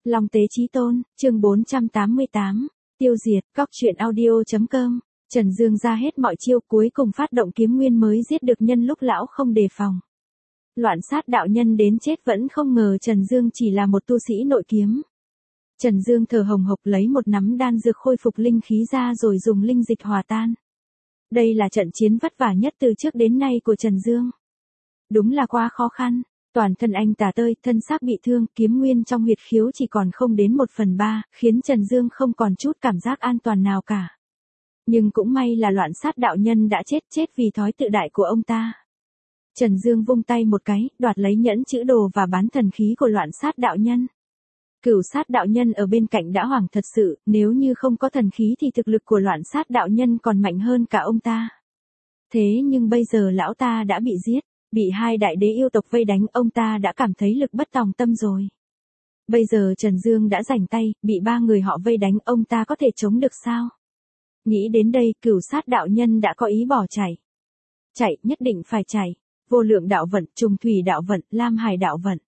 Long Tế Chí Tôn, chương 488, tiêu diệt, góc truyện audio.com, Trần Dương ra hết mọi chiêu cuối cùng phát động kiếm nguyên mới giết được nhân lúc lão không đề phòng. Loạn sát đạo nhân đến chết vẫn không ngờ Trần Dương chỉ là một tu sĩ nội kiếm. Trần Dương thở hồng hộc lấy một nắm đan dược khôi phục linh khí ra rồi dùng linh dịch hòa tan. Đây là trận chiến vất vả nhất từ trước đến nay của Trần Dương. Đúng là quá khó khăn, toàn thân anh tả tơi, thân xác bị thương, kiếm nguyên trong huyệt khiếu chỉ còn không đến 1/3, khiến Trần Dương không còn chút cảm giác an toàn nào cả. Nhưng cũng may là loạn sát đạo nhân đã chết vì thói tự đại của ông ta. Trần Dương vung tay một cái, đoạt lấy nhẫn chữ đồ và bán thần khí của loạn sát đạo nhân. Cửu sát đạo nhân ở bên cạnh đã hoảng thật sự, nếu như không có thần khí thì thực lực của loạn sát đạo nhân còn mạnh hơn cả ông ta. Thế nhưng bây giờ lão ta đã bị giết, bị hai đại đế yêu tộc vây đánh, ông ta đã cảm thấy lực bất tòng tâm rồi. Bây giờ Trần Dương đã rảnh tay, bị ba người họ vây đánh, ông ta có thể chống được sao? Nghĩ đến đây, cửu sát đạo nhân đã có ý bỏ chạy. Chạy, nhất định phải chạy. Vô lượng đạo vận, trùng thủy đạo vận, lam hải đạo vận.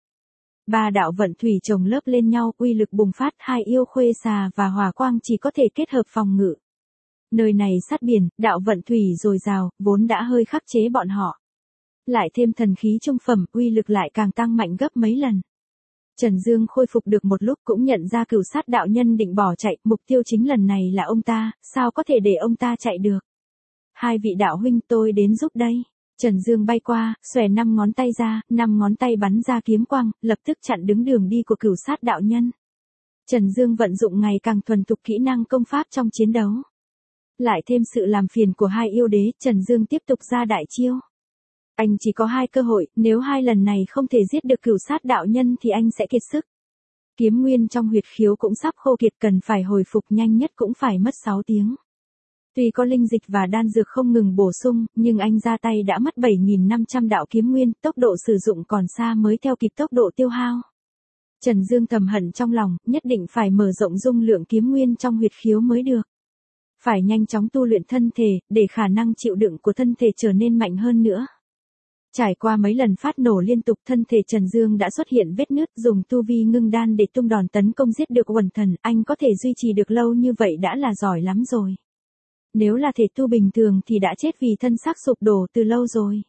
Ba đạo vận thủy chồng lớp lên nhau, uy lực bùng phát, hai yêu khuê xà và hỏa quang chỉ có thể kết hợp phòng ngự. Nơi này sát biển, đạo vận thủy dồi dào, vốn đã hơi khắc chế bọn họ. Lại thêm thần khí trung phẩm, uy lực lại càng tăng mạnh gấp mấy lần. Trần Dương khôi phục được một lúc cũng nhận ra cửu sát đạo nhân định bỏ chạy, mục tiêu chính lần này là ông ta, sao có thể để ông ta chạy được. Hai vị đạo huynh, tôi đến giúp đây. Trần Dương bay qua, xòe 5 ngón tay ra, 5 ngón tay bắn ra kiếm quang, lập tức chặn đứng đường đi của cửu sát đạo nhân. Trần Dương vận dụng ngày càng thuần thục kỹ năng công pháp trong chiến đấu. Lại thêm sự làm phiền của hai yêu đế, Trần Dương tiếp tục ra đại chiêu. Anh chỉ có 2 cơ hội, nếu 2 lần này không thể giết được cửu sát đạo nhân thì anh sẽ kiệt sức. Kiếm nguyên trong huyệt khiếu cũng sắp khô kiệt, cần phải hồi phục nhanh nhất cũng phải mất 6 tiếng. Tuy có linh dịch và đan dược không ngừng bổ sung, nhưng anh ra tay đã mất 7.500 đạo kiếm nguyên, tốc độ sử dụng còn xa mới theo kịp tốc độ tiêu hao. Trần Dương thầm hận trong lòng, nhất định phải mở rộng dung lượng kiếm nguyên trong huyệt khiếu mới được. Phải nhanh chóng tu luyện thân thể, để khả năng chịu đựng của thân thể trở nên mạnh hơn nữa. Trải qua mấy lần phát nổ liên tục, thân thể Trần Dương đã xuất hiện vết nứt, dùng tu vi ngưng đan để tung đòn tấn công giết được quần thần, anh có thể duy trì được lâu như vậy đã là giỏi lắm rồi. Nếu là thể tu bình thường thì đã chết vì thân xác sụp đổ từ lâu rồi.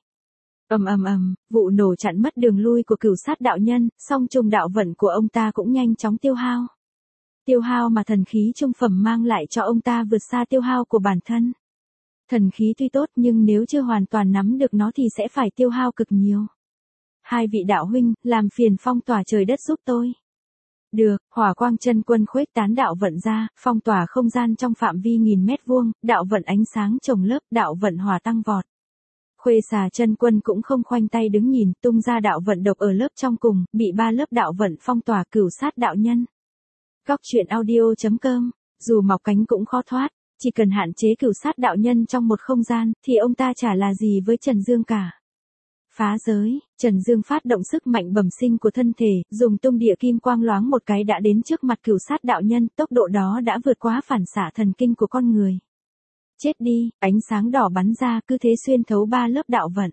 Vụ nổ chặn mất đường lui của cửu sát đạo nhân, song trùng đạo vận của ông ta cũng nhanh chóng tiêu hao. Tiêu hao mà thần khí trung phẩm mang lại cho ông ta vượt xa tiêu hao của bản thân. Thần khí tuy tốt nhưng nếu chưa hoàn toàn nắm được nó thì sẽ phải tiêu hao cực nhiều. Hai vị đạo huynh, làm phiền phong tỏa trời đất giúp tôi. Được, hỏa quang chân quân khuếch tán đạo vận ra, phong tỏa không gian trong phạm vi 1000 mét vuông, đạo vận ánh sáng chồng lớp, đạo vận hỏa tăng vọt. Khuê xà chân quân cũng không khoanh tay đứng nhìn, tung ra đạo vận độc ở lớp trong cùng, bị 3 lớp đạo vận phong tỏa cửu sát đạo nhân. Góc truyện audio.com, dù mọc cánh cũng khó thoát, chỉ cần hạn chế cửu sát đạo nhân trong một không gian, thì ông ta chả là gì với Trần Dương cả. Phá giới, Trần Dương phát động sức mạnh bẩm sinh của thân thể, dùng tung địa kim quang loáng một cái đã đến trước mặt cửu sát đạo nhân, tốc độ đó đã vượt quá phản xạ thần kinh của con người. Chết đi, ánh sáng đỏ bắn ra, cứ thế xuyên thấu 3 lớp đạo vận.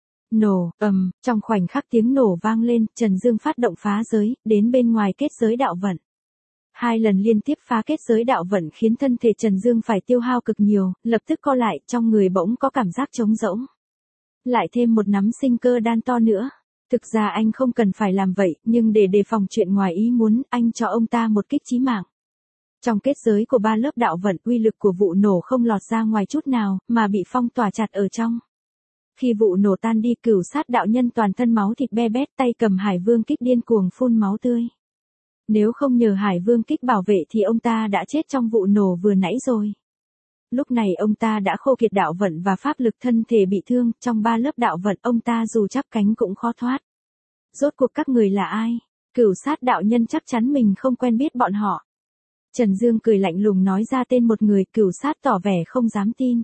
Nổ, trong khoảnh khắc tiếng nổ vang lên, Trần Dương phát động phá giới, đến bên ngoài kết giới đạo vận. 2 lần liên tiếp phá kết giới đạo vận khiến thân thể Trần Dương phải tiêu hao cực nhiều, lập tức co lại, trong người bỗng có cảm giác trống rỗng. Lại thêm một nắm sinh cơ đan to nữa. Thực ra anh không cần phải làm vậy, nhưng để đề phòng chuyện ngoài ý muốn, anh cho ông ta một kích chí mạng. Trong kết giới của 3 lớp đạo vận, uy lực của vụ nổ không lọt ra ngoài chút nào, mà bị phong tỏa chặt ở trong. Khi vụ nổ tan đi, cửu sát đạo nhân toàn thân máu thịt be bét, tay cầm Hải Vương kích điên cuồng phun máu tươi. Nếu không nhờ Hải Vương kích bảo vệ thì ông ta đã chết trong vụ nổ vừa nãy rồi. Lúc này ông ta đã khô kiệt đạo vận và pháp lực, thân thể bị thương, trong 3 lớp đạo vận ông ta dù chắp cánh cũng khó thoát. Rốt cuộc các người là ai? Cửu sát đạo nhân chắc chắn mình không quen biết bọn họ. Trần Dương cười lạnh lùng nói ra tên một người, cửu sát tỏ vẻ không dám tin.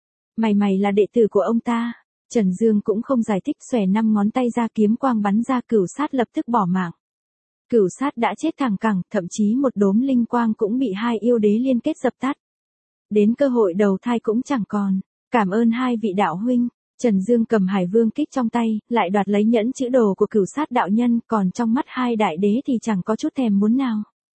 Mày là đệ tử của ông ta. Trần Dương cũng không giải thích, xòe 5 ngón tay ra, kiếm quang bắn ra, cửu sát lập tức bỏ mạng. Cửu sát đã chết thẳng cẳng, thậm chí một đốm linh quang cũng bị hai yêu đế liên kết dập tắt. Đến cơ hội đầu thai cũng chẳng còn. Cảm ơn hai vị đạo huynh. Trần Dương cầm Hải Vương kích trong tay, lại đoạt lấy nhẫn chữ đồ của cửu sát đạo nhân, còn trong mắt hai đại đế thì chẳng có chút thèm muốn nào.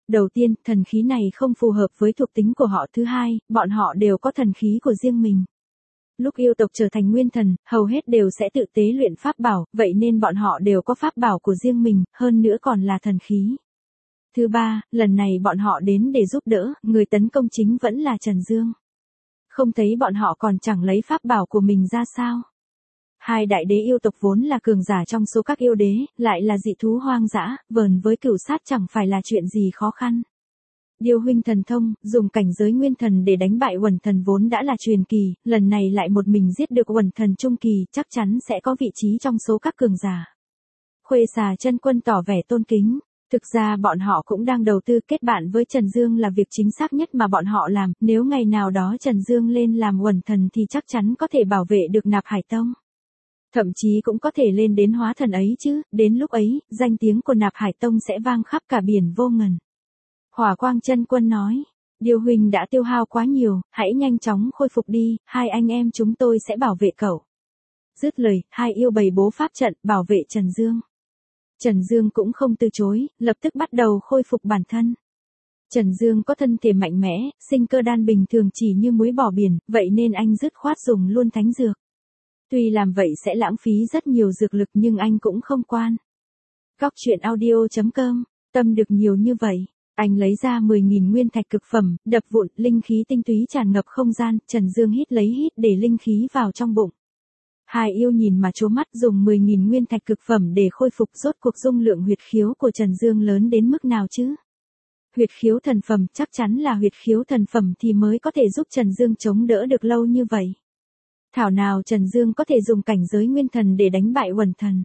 Đầu tiên, thần khí này không phù hợp với thuộc tính của họ. Thứ hai, bọn họ đều có thần khí của riêng mình. Lúc yêu tộc trở thành nguyên thần, hầu hết đều sẽ tự tế luyện pháp bảo, vậy nên bọn họ đều có pháp bảo của riêng mình, hơn nữa còn là thần khí. Thứ ba, lần này bọn họ đến để giúp đỡ, người tấn công chính vẫn là Trần Dương. Không thấy bọn họ còn chẳng lấy pháp bảo của mình ra sao. Hai đại đế yêu tộc vốn là cường giả trong số các yêu đế, lại là dị thú hoang dã, vờn với cửu sát chẳng phải là chuyện gì khó khăn. Điêu huynh thần thông, dùng cảnh giới nguyên thần để đánh bại Uẩn thần vốn đã là truyền kỳ, lần này lại một mình giết được Uẩn thần trung kỳ, chắc chắn sẽ có vị trí trong số các cường giả. Khuê Xà Chân Quân tỏ vẻ tôn kính. Thực ra bọn họ cũng đang đầu tư kết bạn với Trần Dương là việc chính xác nhất mà bọn họ làm, nếu ngày nào đó Trần Dương lên làm Uẩn thần thì chắc chắn có thể bảo vệ được Nạp Hải Tông. Thậm chí cũng có thể lên đến hóa thần ấy chứ, đến lúc ấy, danh tiếng của Nạp Hải Tông sẽ vang khắp cả biển vô ngần. Hỏa Quang Chân Quân nói, Điêu huynh đã tiêu hao quá nhiều, hãy nhanh chóng khôi phục đi, hai anh em chúng tôi sẽ bảo vệ cậu. Dứt lời, hai yêu bày bố pháp trận, bảo vệ Trần Dương. Trần Dương cũng không từ chối, lập tức bắt đầu khôi phục bản thân. Trần Dương có thân thể mạnh mẽ, sinh cơ đan bình thường chỉ như muối bỏ biển, vậy nên anh dứt khoát dùng luôn thánh dược. Tuy làm vậy sẽ lãng phí rất nhiều dược lực nhưng anh cũng không quan. Góc truyện audio.com, tâm được nhiều như vậy. Anh lấy ra 10.000 nguyên thạch cực phẩm, đập vụn, linh khí tinh túy tràn ngập không gian, Trần Dương hít lấy hít để linh khí vào trong bụng. Hai yêu nhìn mà trố mắt, dùng 10.000 nguyên thạch cực phẩm để khôi phục. Rốt cuộc dung lượng huyệt khiếu của Trần Dương lớn đến mức nào chứ? Huyệt khiếu thần phẩm, chắc chắn là huyệt khiếu thần phẩm thì mới có thể giúp Trần Dương chống đỡ được lâu như vậy. Thảo nào Trần Dương có thể dùng cảnh giới nguyên thần để đánh bại Uẩn thần.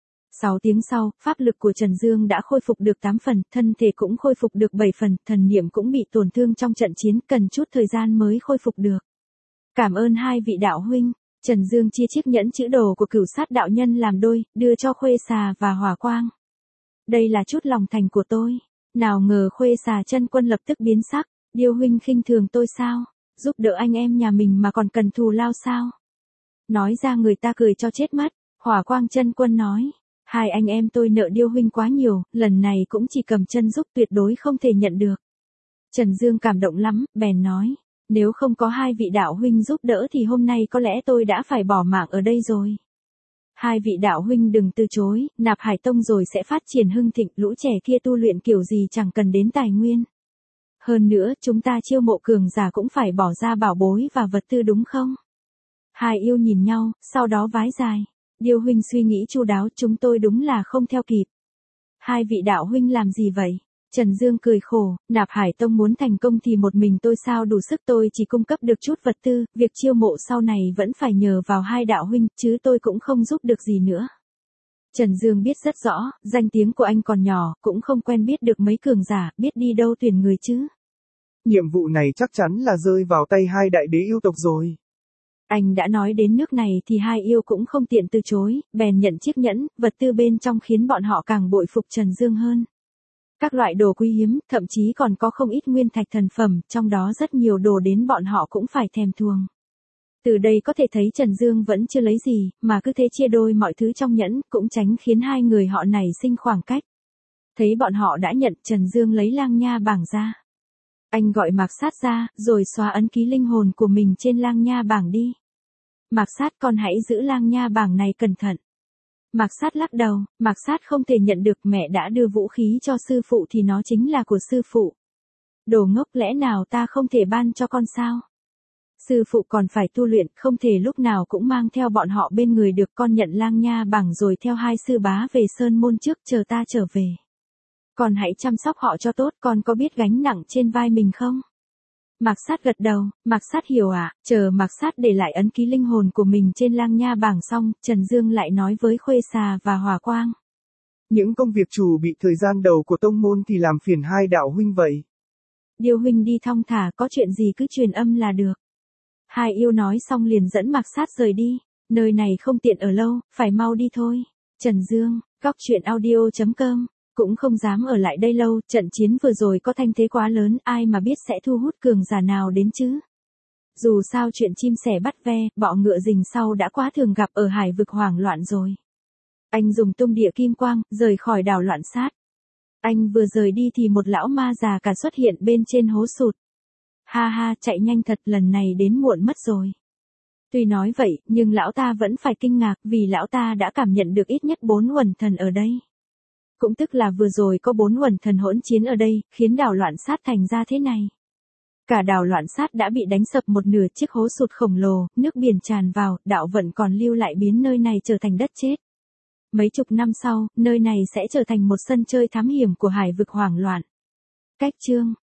6 tiếng sau, pháp lực của Trần Dương đã khôi phục được 8 phần, thân thể cũng khôi phục được 7 phần, thần niệm cũng bị tổn thương trong trận chiến, cần chút thời gian mới khôi phục được. Cảm ơn hai vị đạo huynh. Trần Dương chia chiếc nhẫn chữ đồ của Cửu Sát đạo nhân làm đôi, đưa cho Khuê Xà và Hỏa Quang. Đây là chút lòng thành của tôi. Nào ngờ Khuê Xà Chân Quân lập tức biến sắc, Điêu huynh khinh thường tôi sao? Giúp đỡ anh em nhà mình mà còn cần thù lao sao? Nói ra người ta cười cho chết mất. Hỏa Quang Chân Quân nói, hai anh em tôi nợ Điêu huynh quá nhiều, lần này cũng chỉ cầm chân giúp, tuyệt đối không thể nhận được. Trần Dương cảm động lắm, bèn nói, nếu không có hai vị đạo huynh giúp đỡ thì hôm nay có lẽ tôi đã phải bỏ mạng ở đây rồi. Hai vị đạo huynh đừng từ chối, Nạp Hải Tông rồi sẽ phát triển hưng thịnh, lũ trẻ kia tu luyện kiểu gì chẳng cần đến tài nguyên. Hơn nữa, chúng ta chiêu mộ cường giả cũng phải bỏ ra bảo bối và vật tư đúng không? Hai yêu nhìn nhau, sau đó vái dài. Điêu huynh suy nghĩ chu đáo, chúng tôi đúng là không theo kịp. Hai vị đạo huynh làm gì vậy? Trần Dương cười khổ, Nạp Hải Tông muốn thành công thì một mình tôi sao đủ sức, tôi chỉ cung cấp được chút vật tư, việc chiêu mộ sau này vẫn phải nhờ vào hai đạo huynh, chứ tôi cũng không giúp được gì nữa. Trần Dương biết rất rõ, danh tiếng của anh còn nhỏ, cũng không quen biết được mấy cường giả, biết đi đâu tuyển người chứ. Nhiệm vụ này chắc chắn là rơi vào tay hai đại đế yêu tộc rồi. Anh đã nói đến nước này thì hai yêu cũng không tiện từ chối, bèn nhận chiếc nhẫn, vật tư bên trong khiến bọn họ càng bội phục Trần Dương hơn. Các loại đồ quý hiếm, thậm chí còn có không ít nguyên thạch thần phẩm, trong đó rất nhiều đồ đến bọn họ cũng phải thèm thuồng. Từ đây có thể thấy Trần Dương vẫn chưa lấy gì, mà cứ thế chia đôi mọi thứ trong nhẫn, cũng tránh khiến hai người họ nảy sinh khoảng cách. Thấy bọn họ đã nhận, Trần Dương lấy lang nha bảng ra. Anh gọi Mạc Sát ra, rồi xóa ấn ký linh hồn của mình trên lang nha bảng đi. Mạc Sát, con hãy giữ lang nha bảng này cẩn thận. Mạc Sát lắc đầu, Mạc Sát không thể nhận được, mẹ đã đưa vũ khí cho sư phụ thì nó chính là của sư phụ. Đồ ngốc, lẽ nào ta không thể ban cho con sao? Sư phụ còn phải tu luyện, không thể lúc nào cũng mang theo bọn họ bên người được, con nhận lang nha bảng rồi theo hai sư bá về sơn môn trước, chờ ta trở về. Con hãy chăm sóc họ cho tốt, con có biết gánh nặng trên vai mình không? Mạc Sát gật đầu, Mạc Sát hiểu ạ. Chờ Mạc Sát để lại ấn ký linh hồn của mình trên lang nha bảng xong, Trần Dương lại nói với Khuê Xà và Hỏa Quang. Những công việc chủ bị thời gian đầu của tông môn thì làm phiền hai đạo huynh vậy. Điêu huynh đi thong thả, có chuyện gì cứ truyền âm là được. Hai yêu nói xong liền dẫn Mạc Sát rời đi, nơi này không tiện ở lâu, phải mau đi thôi. Trần Dương, góc truyện audio.com. Cũng không dám ở lại đây lâu, trận chiến vừa rồi có thanh thế quá lớn, ai mà biết sẽ thu hút cường giả nào đến chứ. Dù sao chuyện chim sẻ bắt ve, bọ ngựa rình sau đã quá thường gặp ở hải vực hoảng loạn rồi. Anh dùng tung địa kim quang, rời khỏi đảo Loạn Sát. Anh vừa rời đi thì một lão ma già cả xuất hiện bên trên hố sụt. Ha ha, chạy nhanh thật, lần này đến muộn mất rồi. Tuy nói vậy, nhưng lão ta vẫn phải kinh ngạc vì lão ta đã cảm nhận được ít nhất 4 uẩn thần ở đây. Cũng tức là vừa rồi có 4 uẩn thần hỗn chiến ở đây, khiến đảo loạn sát thành ra thế này. Cả đảo loạn sát đã bị đánh sập một nửa, chiếc hố sụt khổng lồ, nước biển tràn vào, đạo vận còn lưu lại biến nơi này trở thành đất chết. Mấy chục năm sau, nơi này sẽ trở thành một sân chơi thám hiểm của hải vực hoảng loạn. Cách chương